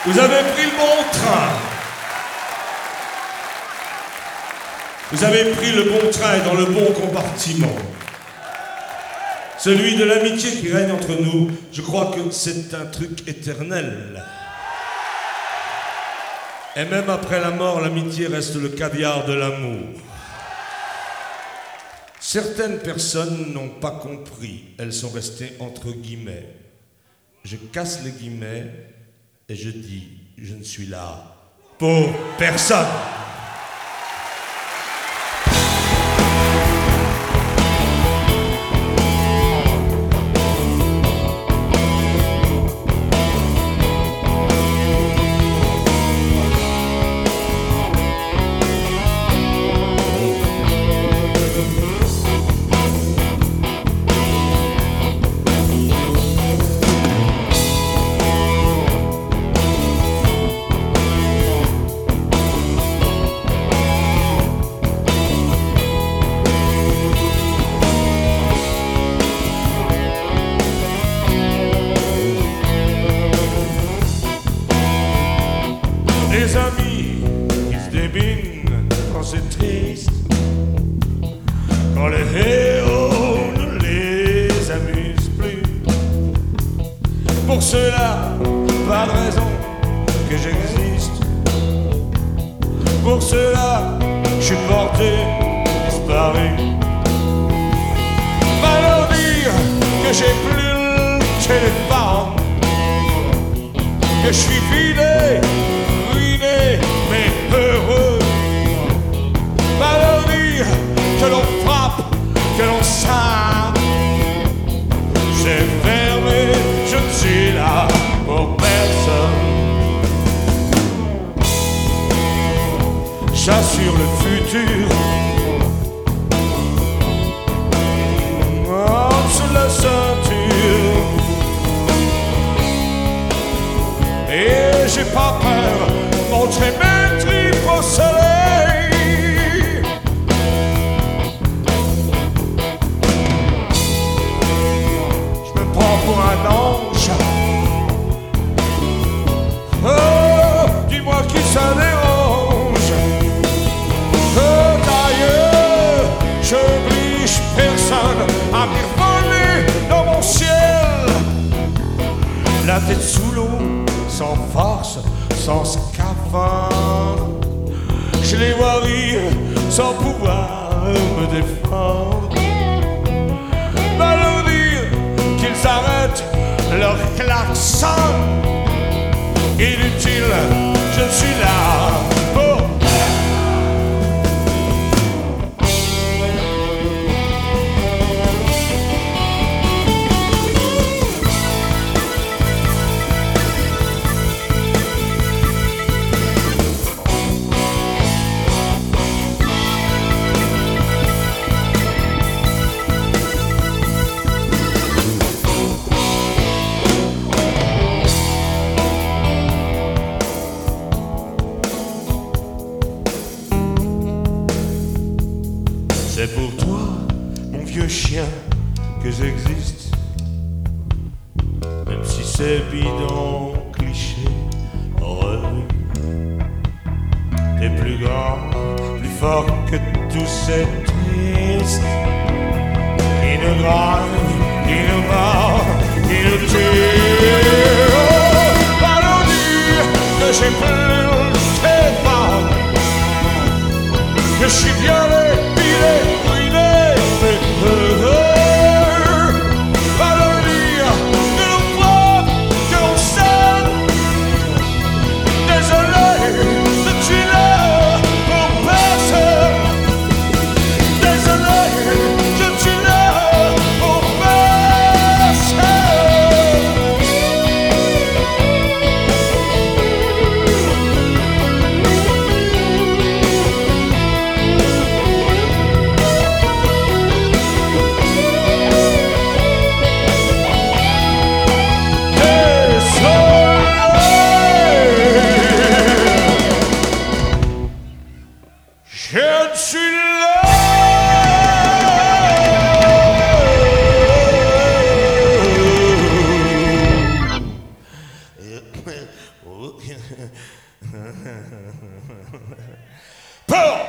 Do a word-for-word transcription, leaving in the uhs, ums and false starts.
Vous avez pris le bon train. Vous avez pris le bon train dans le bon compartiment. Celui de l'amitié qui règne entre nous, je crois que c'est un truc éternel. Et même après la mort, l'amitié reste le caviar de l'amour. Certaines personnes n'ont pas compris, elles sont restées entre guillemets. Je casse les guillemets et je dis, je ne suis là pour personne. Les amis qui se débinent quand c'est triste, quand les héros ne les amusent plus. Pour cela, pas de raison que j'existe. Pour cela, je suis porté disparu. Va leur dire que j'ai plus le téléphone, que je suis vidé, mais heureux. Va leur dire que l'on frappe, que l'on sape. J'ai fermé, je ne suis là pour personne. J'assure le futur entre la ceinture. Et j'ai pas peur montrer mes tripes au soleil. Je me prends pour un ange. Oh, dis-moi qui ça dérange. Oh, d'ailleurs, je oblige personne à m'y voler dans mon ciel. La tête sous l'eau, sans force, sans scaphandre. Je les vois rire sans pouvoir me défendre. Va leur dire qu'ils arrêtent leur klaxon. Inutile, je suis là pour... C'est pour toi, mon vieux chien, que j'existe. Même si c'est bidon, cliché, revue. T'es plus grand, plus fort que tous ces tristes qui nous grave, qui nous mord, qui nous tue. Oh, va leur dire que j'ai plus le téléphone, que je suis violé, pilé, ruiné, mais heureux. Va leur dire que l'on frappe, que l'on sonne. Désolé, je suis là pour personne. Désolé, je suis là pour personne. Pour